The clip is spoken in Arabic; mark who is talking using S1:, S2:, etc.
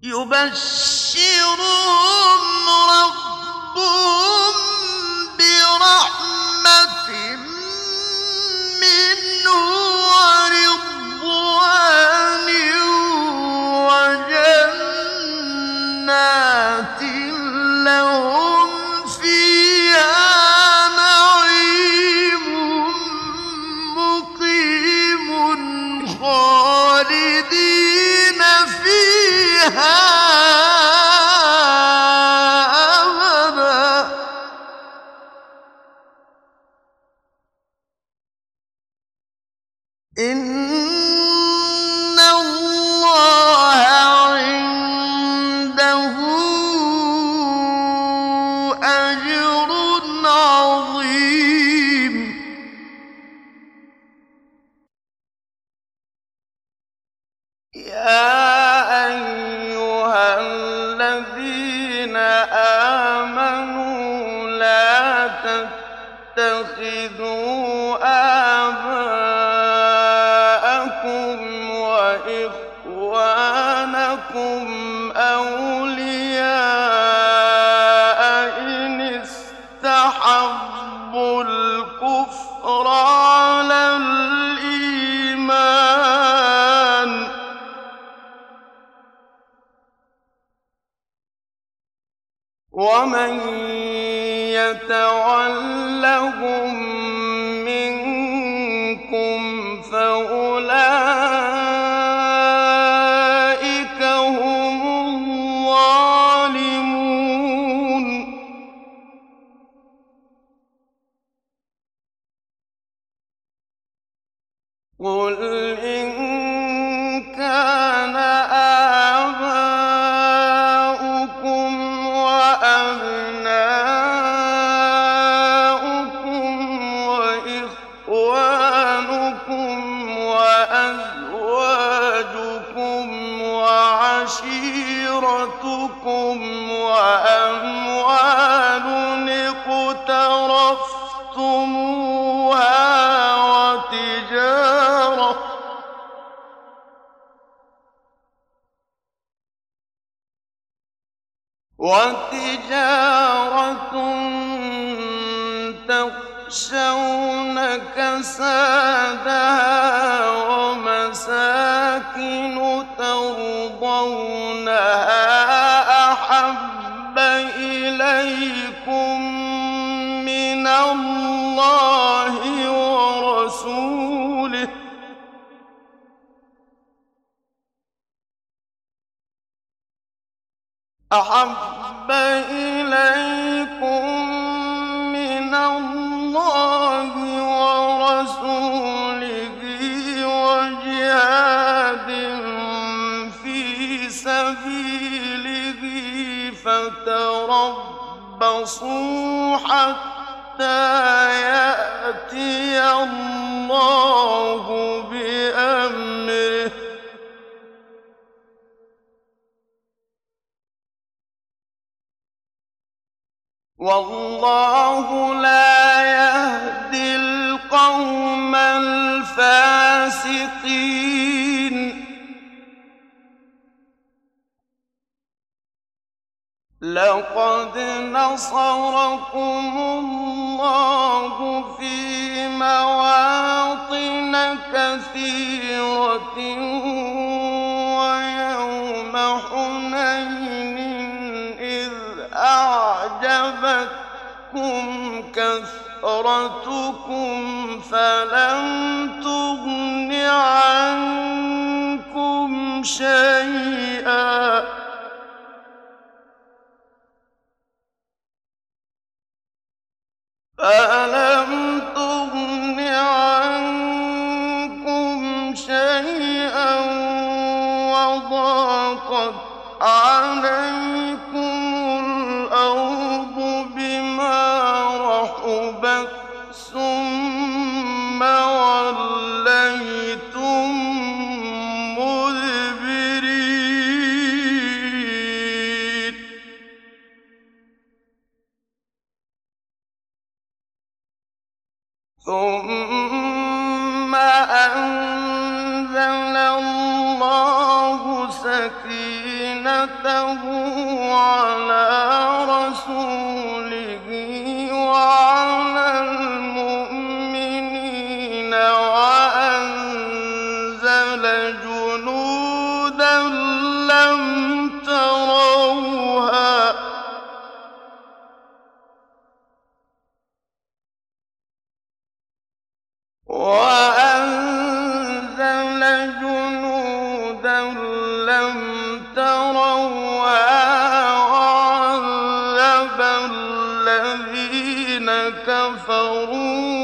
S1: يبشرهم ربهم برحمة منه ورضوان وجنات لهم فيها نعيم مقيم خالدين فيها أبدا إن الله عنده أجر عظيم يا أيها الذين آمنوا لا تتخذوا آباءكم وإخوانكم أولياء إن استحبوا الكفر على الإيمان ومن يتولهم منكم فأولئك هم الظالمون قل إن كان آباؤكم وأبناؤكم وإخوانكم وأزواجكم وعشيرتكم وأموال اقترفتموها وتجارة تخشون كسادها ومساكن ترضونها أحب إليكم من الله ورسوله أحب إليكم من الله ورسوله وجهاد في سبيله فتربصوا حتى يأتي الله بأمره والله لا يهدي القوم الفاسقين لقد نصركم الله في مواطن كثيرة ويوم حنين إذ أعجبتكم كثرتكم فلم تغن عنكم شيئا وضاقت عليكم الأرض بما رحبت ثم وليتم مدبرين ثم أنزل الله سكينته كلمته على رسوله وعلى المؤمنين وأنزل جنودا لم تروها وعذب الذين كفروا